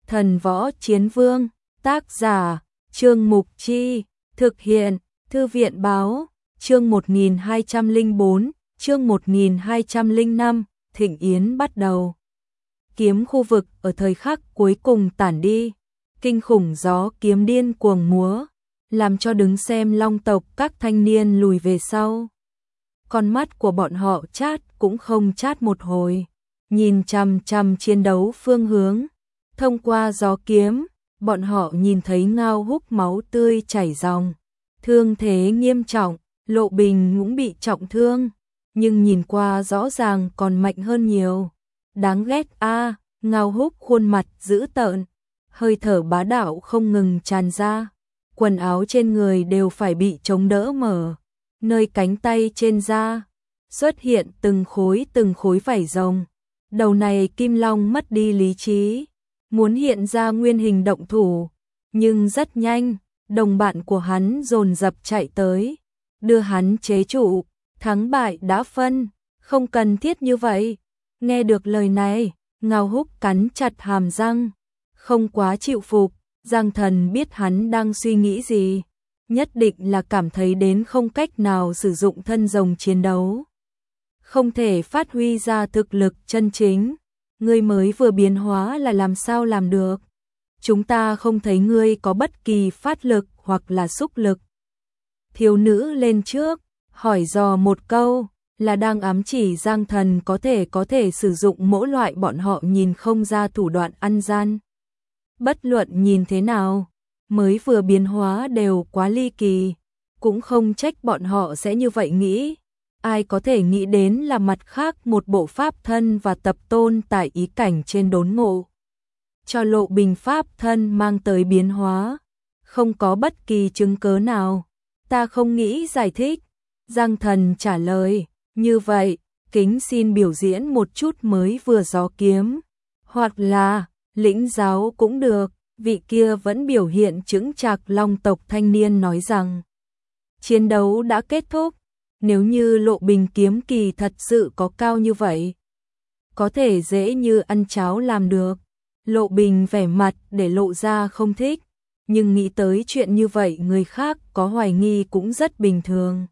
Thần Võ Chiến Vương, tác giả, Trương Mục Chi, thực hiện, Thư viện Báo, chương 1204, chương 1205, thịnh yến bắt đầu. Kiếm khu vực ở thời khắc cuối cùng tản đi, kinh khủng gió kiếm điên cuồng múa, làm cho đứng xem Long tộc các thanh niên lùi về sau. Con mắt của bọn họ chát cũng không chát một hồi, nhìn chằm chằm chiến đấu phương hướng. Thông qua gió kiếm, bọn họ nhìn thấy Ngao Húc máu tươi chảy ròng, thương thế nghiêm trọng, Lộ Bình cũng bị trọng thương, nhưng nhìn qua rõ ràng còn mạnh hơn nhiều. Đáng ghét a, Ngao Húc khuôn mặt dữ tợn, hơi thở bá đạo không ngừng tràn ra, quần áo trên người đều phải bị chống đỡ mở, nơi cánh tay trên da xuất hiện từng khối vảy rồng. Đầu này Kim Long mất đi lý trí, muốn hiện ra nguyên hình động thủ, nhưng rất nhanh, đồng bạn của hắn dồn dập chạy tới, đưa hắn chế trụ, thắng bại đã phân, không cần thiết như vậy. Nghe được lời này, Ngao Húc cắn chặt hàm răng, không quá chịu phục. Giang Thần biết hắn đang suy nghĩ gì, nhất định là cảm thấy đến không cách nào sử dụng thân rồng chiến đấu, không thể phát huy ra thực lực chân chính. Ngươi mới vừa biến hóa là làm sao làm được? Chúng ta không thấy ngươi có bất kỳ phát lực hoặc là xúc lực. Thiếu nữ lên trước, hỏi dò một câu, là đang ám chỉ Giang Thần có thể sử dụng mỗi loại bọn họ nhìn không ra thủ đoạn ăn gian. Bất luận nhìn thế nào, mới vừa biến hóa đều quá ly kỳ, cũng không trách bọn họ sẽ như vậy nghĩ. Ai có thể nghĩ đến là mặt khác một bộ pháp thân và tập tôn tại ý cảnh trên đốn ngộ, cho Lộ Bình pháp thân mang tới biến hóa, không có bất kỳ chứng cớ nào. Ta không nghĩ giải thích. Giang Thần trả lời, như vậy, kính xin biểu diễn một chút mới vừa gió kiếm, hoặc là lĩnh giáo cũng được. Vị kia vẫn biểu hiện chững chạc Long tộc thanh niên nói rằng, chiến đấu đã kết thúc. Nếu như Lộ Bình kiếm kỳ thật sự có cao như vậy, có thể dễ như ăn cháo làm được. Lộ Bình vẻ mặt để lộ ra không thích, nhưng nghĩ tới chuyện như vậy người khác có hoài nghi cũng rất bình thường.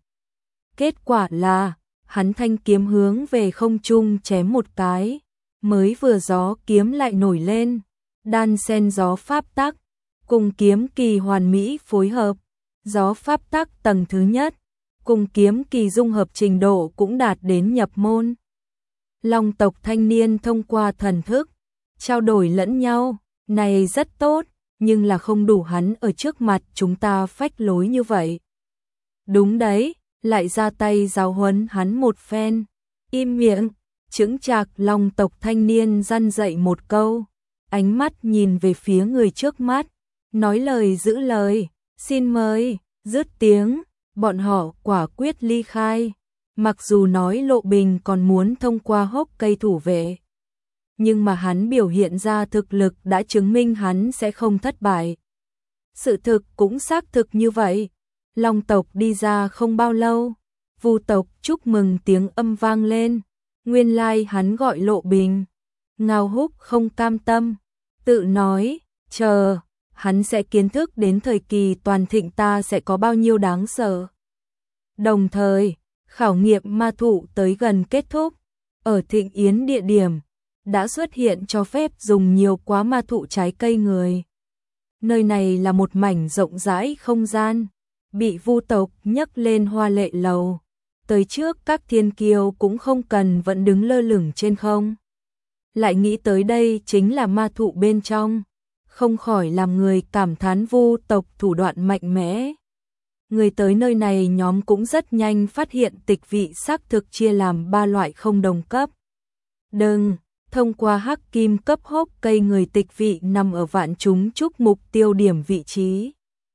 Kết quả là, hắn thanh kiếm hướng về không trung chém một cái, mới vừa gió kiếm lại nổi lên, đan xen gió pháp tắc, cùng kiếm kỳ hoàn mỹ phối hợp. Gió pháp tắc tầng thứ nhất, cùng kiếm kỳ dung hợp trình độ cũng đạt đến nhập môn. Long tộc thanh niên thông qua thần thức, trao đổi lẫn nhau, này rất tốt, nhưng là không đủ hắn ở trước mặt chúng ta phách lối như vậy. Đúng đấy, lại ra tay giáo huấn hắn một phen. Im miệng, chững chạc Long tộc thanh niên răn dạy một câu, ánh mắt nhìn về phía người trước mắt, nói lời giữ lời, xin mời. Dứt tiếng, bọn họ quả quyết ly khai. Mặc dù nói Lộ Bình còn muốn thông qua hốc cây thủ vệ, nhưng mà hắn biểu hiện ra thực lực đã chứng minh hắn sẽ không thất bại. Sự thực cũng xác thực như vậy. Long tộc đi ra không bao lâu, Vu tộc chúc mừng tiếng âm vang lên. Nguyên lai hắn gọi Lộ Bình. Ngao Húc không cam tâm, tự nói, chờ, hắn sẽ kiến thức đến thời kỳ toàn thịnh ta sẽ có bao nhiêu đáng sợ. Đồng thời, khảo nghiệm ma thụ tới gần kết thúc, ở thịnh yến địa điểm, đã xuất hiện cho phép dùng nhiều quá ma thụ trái cây người. Nơi này là một mảnh rộng rãi không gian, bị Vu tộc nhấc lên hoa lệ lầu. Tới trước các thiên kiêu cũng không cần vẫn đứng lơ lửng trên không. Lại nghĩ tới đây chính là ma thụ bên trong, không khỏi làm người cảm thán Vu tộc thủ đoạn mạnh mẽ. Người tới nơi này nhóm cũng rất nhanh phát hiện tịch vị xác thực chia làm 3 loại không đồng cấp. Đừng, thông qua hắc kim cấp hốc cây người tịch vị nằm ở vạn chúng chúc mục tiêu điểm vị trí.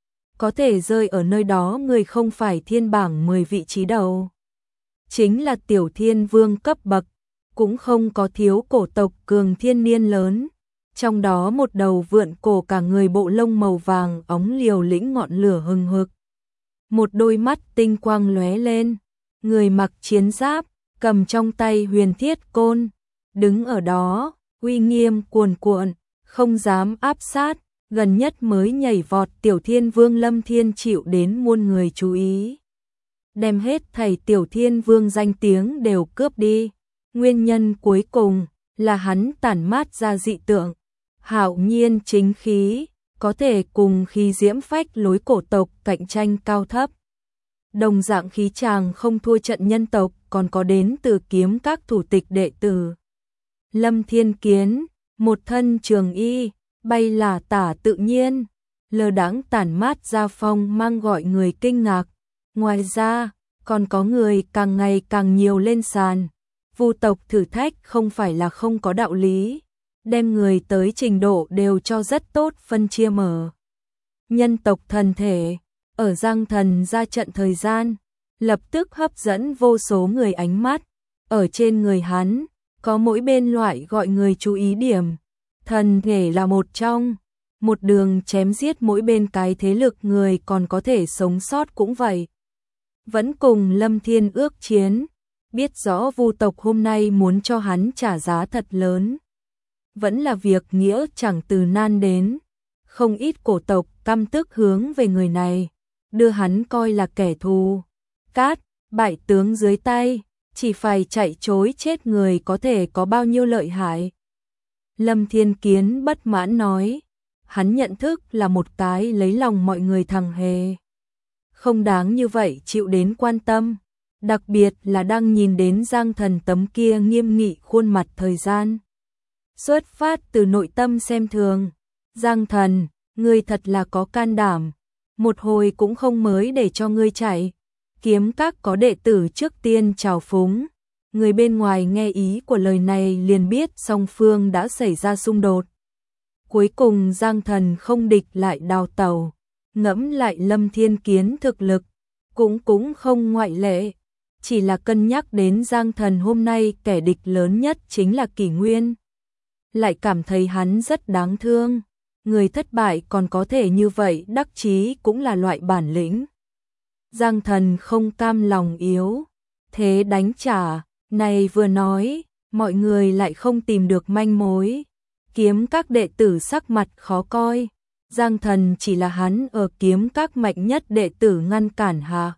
Có thể rơi ở nơi đó người không phải thiên bảng 10 vị trí đầu. Chính là tiểu thiên vương cấp bậc, cũng không có thiếu cổ tộc cường thiên niên lớn. Trong đó một đầu vượn cổ cả người bộ lông màu vàng óng liều lĩnh ngọn lửa hừng hực. Một đôi mắt tinh quang lóe lên, người mặc chiến giáp, cầm trong tay huyền thiết côn, đứng ở đó, uy nghiêm cuồn cuộn, không dám áp sát, gần nhất mới nhảy vọt Tiểu Thiên Vương Lâm Thiên chịu đến muôn người chú ý. Đem hết thầy Tiểu Thiên Vương danh tiếng đều cướp đi. Nguyên nhân cuối cùng là hắn tản mát ra dị tượng, hạo nhiên chính khí, có thể cùng khí diễm phách lối cổ tộc cạnh tranh cao thấp. Đồng dạng khí chàng không thua trận nhân tộc, còn có đến từ kiếm các thủ tịch đệ tử. Lâm Thiên Kiến, một thân trường y, bay là tả tự nhiên, lơ đãng tản mát ra phong mang gọi người kinh ngạc. Ngoài ra, còn có người càng ngày càng nhiều lên sàn. Vu tộc thử thách không phải là không có đạo lý, đem người tới trình độ đều cho rất tốt phân chia mở. Nhân tộc thần thể, ở Giang Thần ra trận thời gian, lập tức hấp dẫn vô số người ánh mắt. Ở trên người hắn, có mỗi bên loại gọi người chú ý điểm. Thần thể là một trong, một đường chém giết mỗi bên cái thế lực người còn có thể sống sót cũng vậy. Vẫn cùng Lâm Thiên ước chiến, biết rõ Vu tộc hôm nay muốn cho hắn trả giá thật lớn. Vẫn là việc nghĩa chẳng từ nan đến, không ít cổ tộc căm tức hướng về người này, đưa hắn coi là kẻ thù. Cát, bại tướng dưới tay, chỉ phải chạy trối chết người có thể có bao nhiêu lợi hại. Lâm Thiên Kiến bất mãn nói, hắn nhận thức là một cái lấy lòng mọi người thằng hề. Không đáng như vậy chịu đến quan tâm, đặc biệt là đang nhìn đến Giang Thần tấm kia nghiêm nghị khuôn mặt thời gian. Xuất phát từ nội tâm xem thường, Giang Thần, ngươi thật là có can đảm, một hồi cũng không mới để cho ngươi chạy. Kiếm các có đệ tử trước tiên chào phúng, người bên ngoài nghe ý của lời này liền biết song phương đã xảy ra xung đột. Cuối cùng Giang Thần không địch lại đào tẩu, ngẫm lại Lâm Thiên Kiến thực lực, cũng không ngoại lệ, chỉ là cân nhắc đến Giang Thần hôm nay kẻ địch lớn nhất chính là Kỷ Nguyên. Lại cảm thấy hắn rất đáng thương, người thất bại còn có thể như vậy đắc chí cũng là loại bản lĩnh. Giang Thần không cam lòng yếu, thế đánh trả, này vừa nói, mọi người lại không tìm được manh mối. Kiếm các đệ tử sắc mặt khó coi, Giang Thần chỉ là hắn ở kiếm các mạnh nhất đệ tử ngăn cản hạ.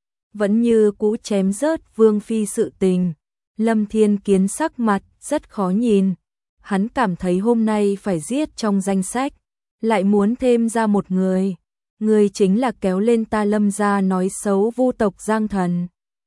Vẫn như cũ chém rớt Vương Phi sự tình, Lâm Thiên Kiến sắc mặt rất khó nhìn, hắn cảm thấy hôm nay phải giết trong danh sách, lại muốn thêm ra một người. Người chính là kéo lên ta Lâm gia nói xấu Vu tộc Giang Thần.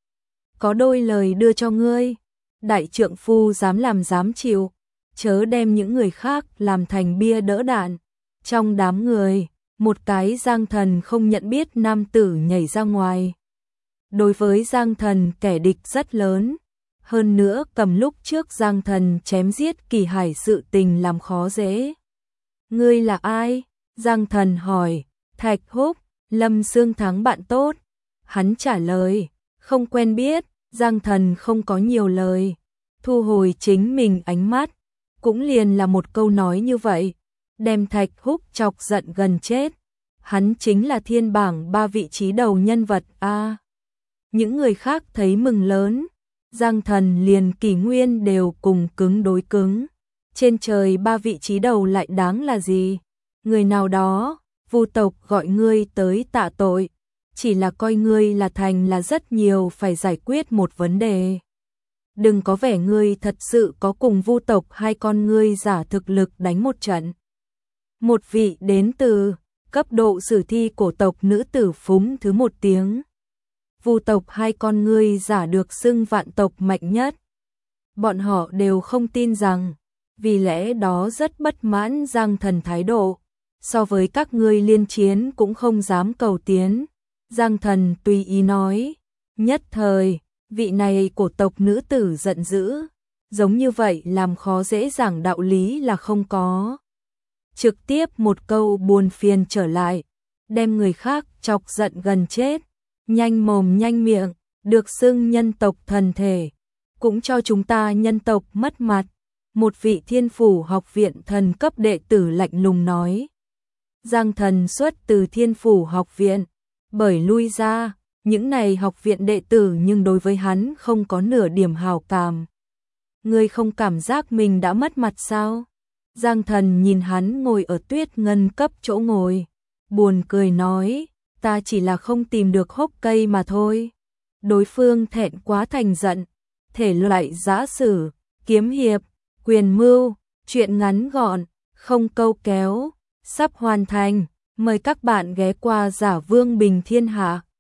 Có đôi lời đưa cho ngươi, đại trượng phu dám làm dám chịu, chớ đem những người khác làm thành bia đỡ đạn. Trong đám người, một cái Giang Thần không nhận biết nam tử nhảy ra ngoài. Đối với Giang Thần kẻ địch rất lớn, hơn nữa cầm lúc trước Giang Thần chém giết Kỳ Hải sự tình làm khó dễ. Ngươi là ai? Giang Thần hỏi. Thạch Húc, Lâm Sương Thắng bạn tốt. Hắn trả lời, không quen biết. Giang Thần không có nhiều lời, thu hồi chính mình ánh mắt, cũng liền là một câu nói như vậy, đem Thạch Húc chọc giận gần chết. Hắn chính là thiên bảng 3 vị trí đầu nhân vật a. Những người khác thấy mừng lớn, Giang Thần liền Kỷ Nguyên đều cùng cứng đối cứng. Trên trời 3 vị trí đầu lại đáng là gì? Người nào đó, Vu tộc gọi ngươi tới tạ tội, chỉ là coi ngươi là thành là rất nhiều phải giải quyết một vấn đề. Đừng có vẻ ngươi thật sự có cùng Vu tộc hai con ngươi giả thực lực đánh một trận. Một vị đến từ cấp độ sử thi cổ tộc nữ tử phúng thứ một tiếng. Vu tộc hai con ngươi giả được xưng vạn tộc mạnh nhất. Bọn họ đều không tin rằng, vì lẽ đó rất bất mãn Giang Thần thái độ. So với các ngươi liên chiến cũng không dám cầu tiến. Giang Thần tùy ý nói. Nhất thời, vị này cổ tộc nữ tử giận dữ. Giống như vậy làm khó dễ giảng đạo lý là không có. Trực tiếp một câu buồn phiền trở lại. Đem người khác chọc giận gần chết. Nhanh mồm nhanh miệng, được xưng nhân tộc thần thể. Cũng cho chúng ta nhân tộc mất mặt. Một vị Thiên Phủ học viện thần cấp đệ tử lạnh lùng nói. Giang Thần xuất từ Thiên Phủ học viện, bởi lui ra, những này học viện đệ tử nhưng đối với hắn không có nửa điểm hào cảm. Ngươi không cảm giác mình đã mất mặt sao? Giang Thần nhìn hắn ngồi ở Tuyết Ngân cấp chỗ ngồi, buồn cười nói, ta chỉ là không tìm được hốc cây mà thôi. Đối phương thẹn quá thành giận, thể loại giã sử, kiếm hiệp, quyền mưu, truyện ngắn gọn, không câu kéo, sắp hoàn thành. Mời các bạn ghé qua Giả Vương Bình Thiên Hạ.